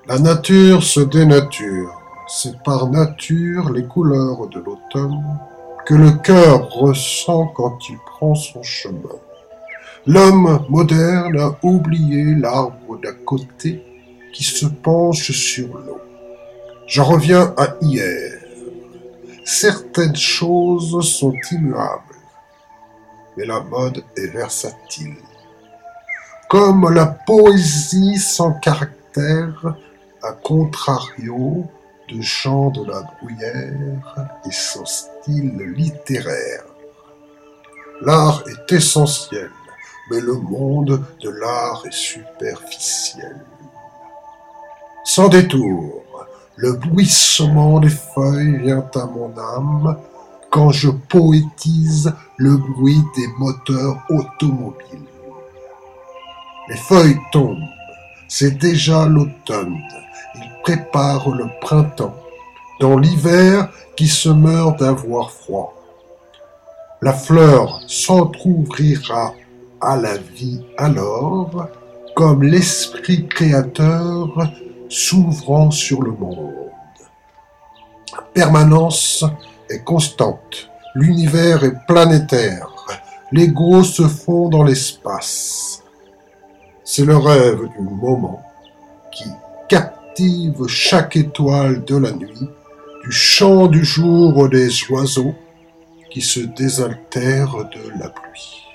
La nature se dénature, c'est par nature les couleurs de l'automne que le cœur ressent quand il prend son chemin. L'homme moderne a oublié l'arbre d'à côté qui se penche sur l'eau. J'en reviens à hier. Certaines choses sont immuables, mais la mode est versatile. Comme la poésie sans caractère, à contrario de Jean de la Bruyère et son style littéraire. L'art est essentiel, mais le monde de l'art est superficiel. Sans détour, le bruissement des feuilles vient à mon âme quand je poétise le bruit des moteurs automobiles. Les feuilles tombent, c'est déjà l'automne, il prépare le printemps, dans l'hiver qui se meurt d'avoir froid. La fleur s'entr'ouvrira à la vie alors, comme l'esprit créateur s'ouvrant sur le monde. La permanence est constante, l'univers est planétaire, l'ego se fond dans l'espace. C'est le rêve du moment qui captive chaque étoile de la nuit, du chant du jour des oiseaux qui se désaltèrent de la pluie.